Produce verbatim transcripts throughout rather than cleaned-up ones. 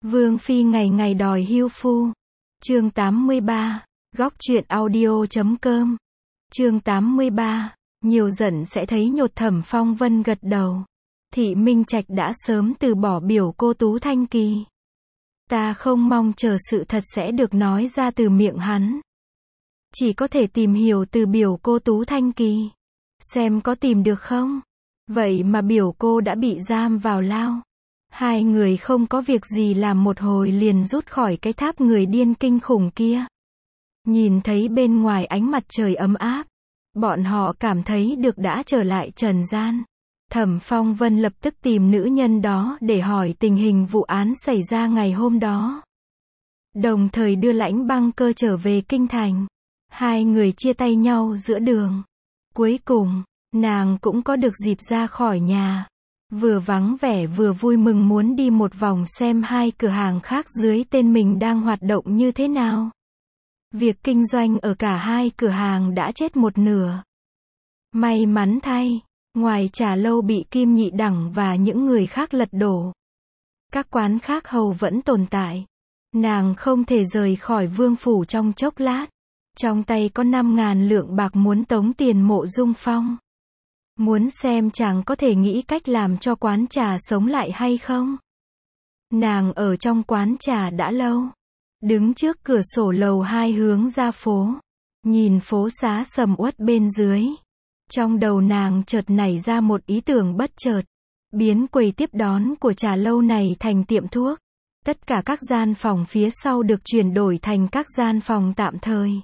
Vương phi ngày ngày đòi hưu phu. Chương tám mươi ba, góc truyện audio chấm com. Chương tám mươi ba, nhiều giận sẽ thấy nhột. Thẩm Phong Vân gật đầu. Thị Minh Trạch đã sớm từ bỏ biểu cô Tú Thanh Kỳ. Ta không mong chờ sự thật sẽ được nói ra từ miệng hắn. Chỉ có thể tìm hiểu từ biểu cô Tú Thanh Kỳ. Xem có tìm được không? Vậy mà biểu cô đã bị giam vào lao. Hai người không có việc gì làm một hồi liền rút khỏi cái tháp người điên kinh khủng kia. Nhìn thấy bên ngoài ánh mặt trời ấm áp, bọn họ cảm thấy được đã trở lại trần gian. Thẩm Phong Vân lập tức tìm nữ nhân đó để hỏi tình hình vụ án xảy ra ngày hôm đó. Đồng thời đưa Lãnh Băng Cơ trở về kinh thành. Hai người chia tay nhau giữa đường. Cuối cùng, nàng cũng có được dịp ra khỏi nhà. Vừa vắng vẻ vừa vui mừng muốn đi một vòng xem hai cửa hàng khác dưới tên mình đang hoạt động như thế nào. Việc kinh doanh ở cả hai cửa hàng đã chết một nửa. May mắn thay, ngoài trà lâu bị Kim Nhị Đẳng và những người khác lật đổ, các quán khác hầu vẫn tồn tại. Nàng không thể rời khỏi vương phủ trong chốc lát. Trong tay có năm ngàn lượng bạc muốn tống tiền Mộ Dung Phong. Muốn xem chàng có thể nghĩ cách làm cho quán trà sống lại hay không. Nàng ở trong quán trà đã lâu. Đứng trước cửa sổ lầu hai hướng ra phố. Nhìn phố xá sầm uất bên dưới. Trong đầu nàng chợt nảy ra một ý tưởng bất chợt. Biến quầy tiếp đón của trà lâu này thành tiệm thuốc. Tất cả các gian phòng phía sau được chuyển đổi thành các gian phòng tạm thời.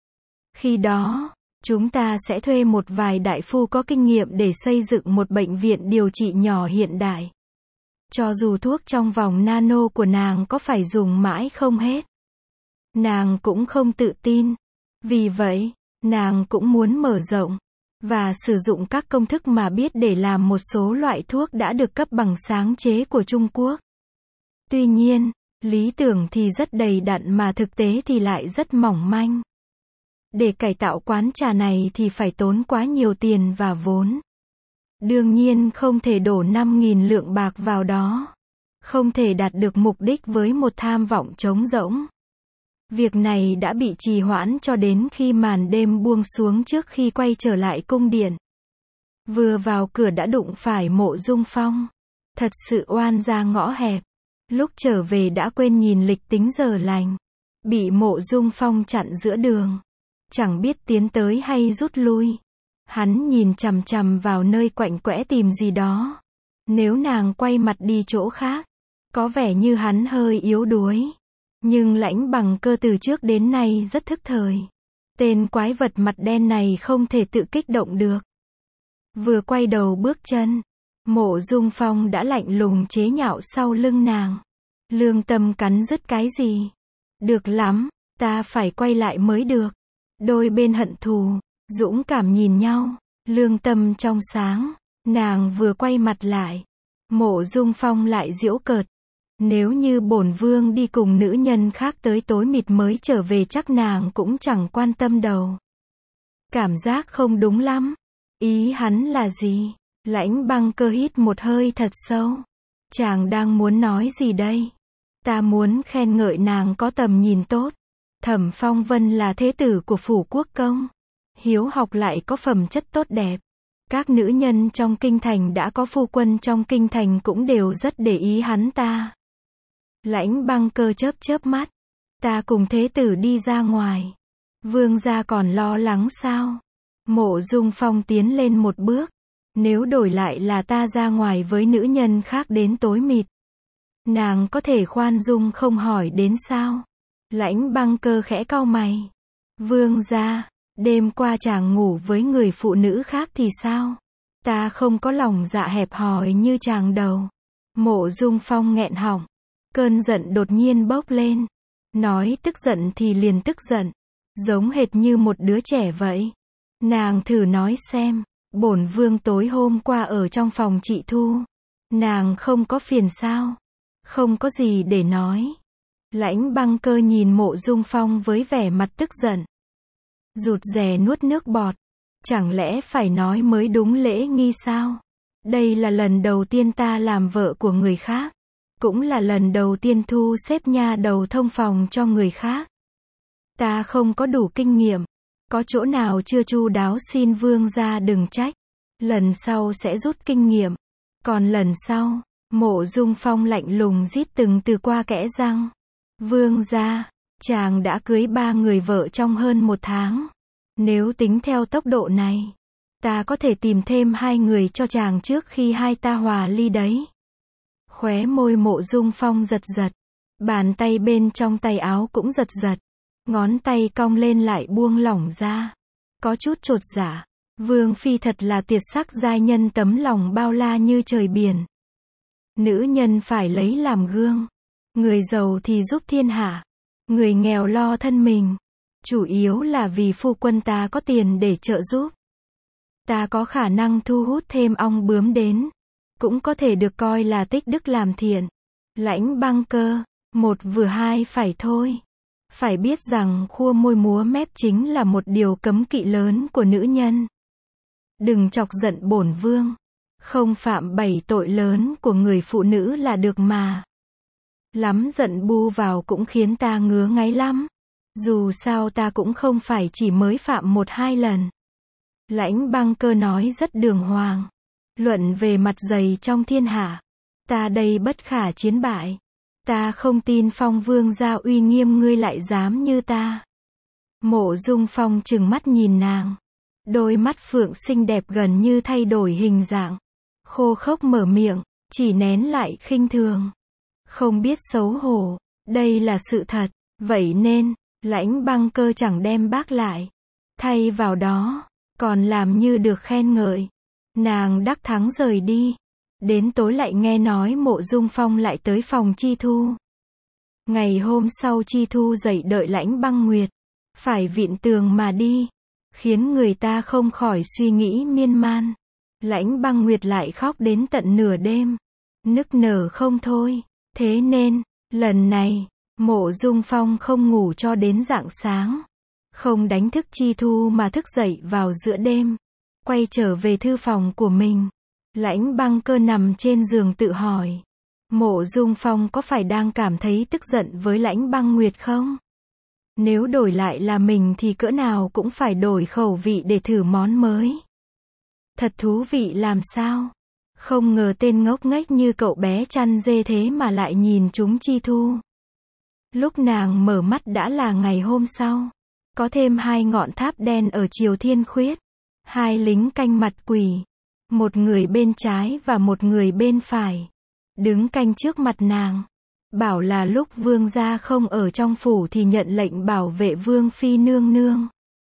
Khi đó, chúng ta sẽ thuê một vài đại phu có kinh nghiệm để xây dựng một bệnh viện điều trị nhỏ hiện đại. Cho dù thuốc trong vòng nano của nàng có phải dùng mãi không hết, nàng cũng không tự tin. Vì vậy, nàng cũng muốn mở rộng và sử dụng các công thức mà biết để làm một số loại thuốc đã được cấp bằng sáng chế của Trung Quốc. Tuy nhiên, lý tưởng thì rất đầy đặn mà thực tế thì lại rất mỏng manh. Để cải tạo quán trà này thì phải tốn quá nhiều tiền và vốn. Đương nhiên không thể đổ năm nghìn lượng bạc vào đó. Không thể đạt được mục đích với một tham vọng trống rỗng. Việc này đã bị trì hoãn cho đến khi màn đêm buông xuống trước khi quay trở lại cung điện. Vừa vào cửa đã đụng phải Mộ Dung Phong. Thật sự oan ra ngõ hẹp. Lúc trở về đã quên nhìn lịch tính giờ lành. Bị Mộ Dung Phong chặn giữa đường. Chẳng biết tiến tới hay rút lui. Hắn nhìn chằm chằm vào nơi quạnh quẽ tìm gì đó. Nếu nàng quay mặt đi chỗ khác, có vẻ như hắn hơi yếu đuối. Nhưng Lãnh Bằng Cơ từ trước đến nay rất thức thời. Tên quái vật mặt đen này không thể tự kích động được. Vừa quay đầu bước chân, Mộ Dung Phong đã lạnh lùng chế nhạo sau lưng nàng. Lương tâm cắn rứt cái gì? Được lắm, ta phải quay lại mới được. Đôi bên hận thù, dũng cảm nhìn nhau, lương tâm trong sáng. Nàng vừa quay mặt lại, Mộ Dung Phong lại giễu cợt. Nếu như bổn vương đi cùng nữ nhân khác tới tối mịt mới trở về chắc nàng cũng chẳng quan tâm đâu. Cảm giác không đúng lắm. Ý hắn là gì? Lãnh Băng Cơ hít một hơi thật sâu. Chàng đang muốn nói gì đây? Ta muốn khen ngợi nàng có tầm nhìn tốt. Thẩm Phong Vân là thế tử của phủ quốc công. Hiếu học lại có phẩm chất tốt đẹp. Các nữ nhân trong kinh thành đã có phu quân trong kinh thành cũng đều rất để ý hắn ta. Lãnh Băng Cơ chớp chớp mắt. Ta cùng thế tử đi ra ngoài. Vương gia còn lo lắng sao? Mộ Dung Phong tiến lên một bước. Nếu đổi lại là ta ra ngoài với nữ nhân khác đến tối mịt, nàng có thể khoan dung không hỏi đến sao? Lãnh Băng Cơ khẽ cau mày. Vương gia, đêm qua chàng ngủ với người phụ nữ khác thì sao? Ta không có lòng dạ hẹp hòi như chàng đâu. Mộ Dung Phong nghẹn họng. Cơn giận đột nhiên bốc lên. Nói tức giận thì liền tức giận. Giống hệt như một đứa trẻ vậy. Nàng thử nói xem. Bổn vương tối hôm qua ở trong phòng chị Thu. Nàng không có phiền sao? Không có gì để nói. Lãnh Băng Cơ nhìn Mộ Dung Phong với vẻ mặt tức giận. Rụt rè nuốt nước bọt. Chẳng lẽ phải nói mới đúng lễ nghi sao? Đây là lần đầu tiên ta làm vợ của người khác. cũng là lần đầu tiên thu xếp nha đầu thông phòng cho người khác. Ta không có đủ kinh nghiệm, có chỗ nào chưa chu đáo xin vương gia đừng trách, lần sau sẽ rút kinh nghiệm. Còn lần sau, Mộ Dung Phong lạnh lùng rít từng từ qua kẽ răng. Vương gia, chàng đã cưới ba người vợ trong hơn một tháng. Nếu tính theo tốc độ này, ta có thể tìm thêm hai người cho chàng trước khi hai ta hòa ly đấy. Khóe môi Mộ Dung Phong giật giật, bàn tay bên trong tay áo cũng giật giật, ngón tay cong lên lại buông lỏng ra, có chút chột dạ. Vương phi thật là tuyệt sắc giai nhân, tấm lòng bao la như trời biển. Nữ nhân phải lấy làm gương, người giàu thì giúp thiên hạ, người nghèo lo thân mình. Chủ yếu là vì phu quân ta có tiền để trợ giúp. Ta có khả năng thu hút thêm ong bướm đến, cũng có thể được coi là tích đức làm thiện. Lãnh Băng Cơ, một vừa hai phải thôi. Phải biết rằng khua môi múa mép chính là một điều cấm kỵ lớn của nữ nhân. Đừng chọc giận bổn vương, không phạm bảy tội lớn của người phụ nữ là được mà. Lắm giận bu vào cũng khiến ta ngứa ngáy lắm. Dù sao ta cũng không phải chỉ mới phạm một hai lần. Lãnh Băng Cơ nói rất đường hoàng. Luận về mặt dày trong thiên hạ, ta đây bất khả chiến bại. Ta không tin Phong vương gia uy nghiêm ngươi lại dám như ta. Mộ Dung Phong trừng mắt nhìn nàng. Đôi mắt phượng xinh đẹp gần như thay đổi hình dạng. Khô khốc mở miệng, chỉ nén lại khinh thường. Không biết xấu hổ, đây là sự thật. Vậy nên, Lãnh Băng Cơ chẳng đem bác lại. Thay vào đó, còn làm như được khen ngợi. Nàng đắc thắng rời đi. Đến tối lại nghe nói Mộ Dung Phong lại tới phòng Chi Thu. Ngày hôm sau Chi Thu dậy đợi Lãnh Băng Nguyệt. Phải vịn tường mà đi. Khiến người ta không khỏi suy nghĩ miên man. Lãnh Băng Nguyệt lại khóc đến tận nửa đêm. Nức nở không thôi. Thế nên, lần này, Mộ Dung Phong không ngủ cho đến rạng sáng. Không đánh thức Chi Thu mà thức dậy vào giữa đêm. Quay trở về thư phòng của mình. Lãnh Băng Cơ nằm trên giường tự hỏi. Mộ Dung Phong có phải đang cảm thấy tức giận với Lãnh Băng Nguyệt không? Nếu đổi lại là mình thì cỡ nào cũng phải đổi khẩu vị để thử món mới. Thật thú vị làm sao? Không ngờ tên ngốc nghếch như cậu bé chăn dê thế mà lại nhìn trúng Chi Thu. Lúc nàng mở mắt đã là ngày hôm sau. Có thêm hai ngọn tháp đen ở Triều Thiên Khuyết. Hai lính canh mặt quỷ. Một người bên trái và một người bên phải. Đứng canh trước mặt nàng. Bảo là lúc vương gia không ở trong phủ thì nhận lệnh bảo vệ vương phi nương nương.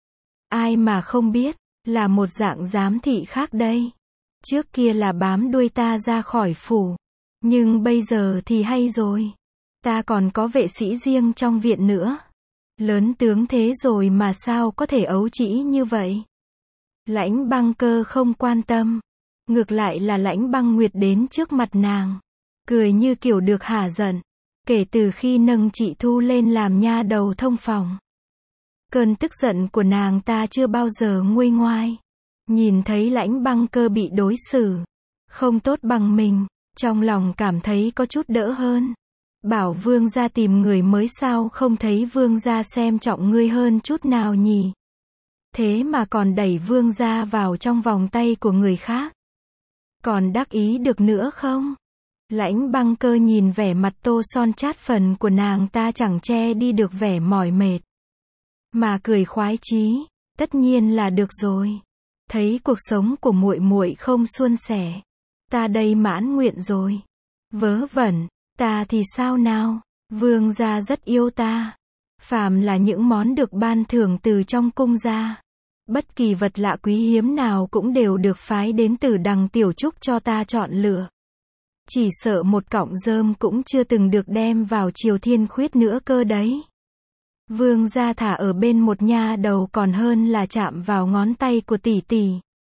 Ai mà không biết, là một dạng giám thị khác đây. Trước kia là bám đuôi ta ra khỏi phủ. Nhưng bây giờ thì hay rồi. Ta còn có vệ sĩ riêng trong viện nữa. Lớn tướng thế rồi mà sao có thể ấu trĩ như vậy? Lãnh Băng Cơ không quan tâm. Ngược lại là Lãnh Băng Nguyệt đến trước mặt nàng. Cười như kiểu được hả giận. Kể từ khi nâng chị Thu lên làm nha đầu thông phòng. Cơn tức giận của nàng ta chưa bao giờ nguôi ngoai. Nhìn thấy Lãnh Băng Cơ bị đối xử không tốt bằng mình, trong lòng cảm thấy có chút đỡ hơn. Bảo vương gia tìm người mới sao không thấy vương gia xem trọng ngươi hơn chút nào nhỉ? Thế mà còn đẩy vương gia vào trong vòng tay của người khác. Còn đắc ý được nữa không? Lãnh Băng Cơ nhìn vẻ mặt tô son chát phần của nàng ta chẳng che đi được vẻ mỏi mệt. Mà cười khoái chí, tất nhiên là được rồi. Thấy cuộc sống của muội muội không suôn sẻ, ta đây mãn nguyện rồi. Vớ vẩn, ta thì sao nào? Vương gia rất yêu ta. Phàm là những món được ban thưởng từ trong cung ra. Bất kỳ vật lạ quý hiếm nào cũng đều được phái đến từ Đằng Tiểu Trúc cho ta chọn lựa. Chỉ sợ một cọng rơm cũng chưa từng được đem vào Triều Thiên Khuyết nữa cơ đấy. Vương gia thả ở bên một nha đầu còn hơn là chạm vào ngón tay của tỷ tỷ.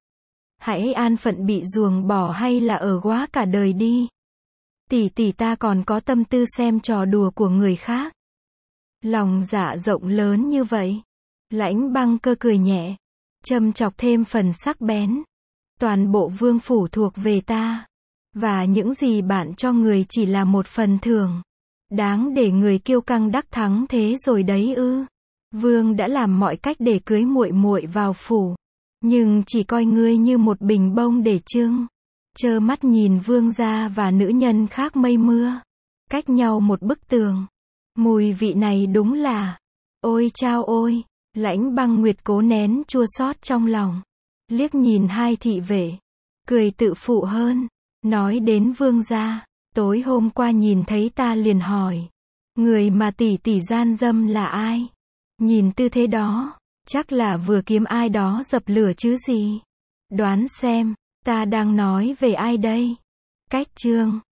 Hãy an phận bị ruồng bỏ hay là ở quá cả đời đi. Tỷ tỷ ta còn có tâm tư xem trò đùa của người khác. Lòng dạ rộng lớn như vậy. Lãnh Băng Cơ cười nhẹ, châm chọc thêm phần sắc bén. Toàn bộ vương phủ thuộc về ta. Và những gì bạn cho người chỉ là một phần thưởng. Đáng để người kiêu căng đắc thắng thế rồi đấy ư? Vương đã làm mọi cách để cưới muội muội vào phủ, nhưng chỉ coi ngươi như một bình bông để trưng. Trơ mắt nhìn vương gia và nữ nhân khác mây mưa, cách nhau một bức tường. Mùi vị này đúng là, ôi chao ôi, Lãnh Băng Nguyệt cố nén chua xót trong lòng, liếc nhìn hai thị vệ, cười tự phụ hơn, nói đến vương gia, tối hôm qua nhìn thấy ta liền hỏi, người mà tỷ tỷ gian dâm là ai? Nhìn tư thế đó, chắc là vừa kiếm ai đó dập lửa chứ gì. Đoán xem, ta đang nói về ai đây? Cách chương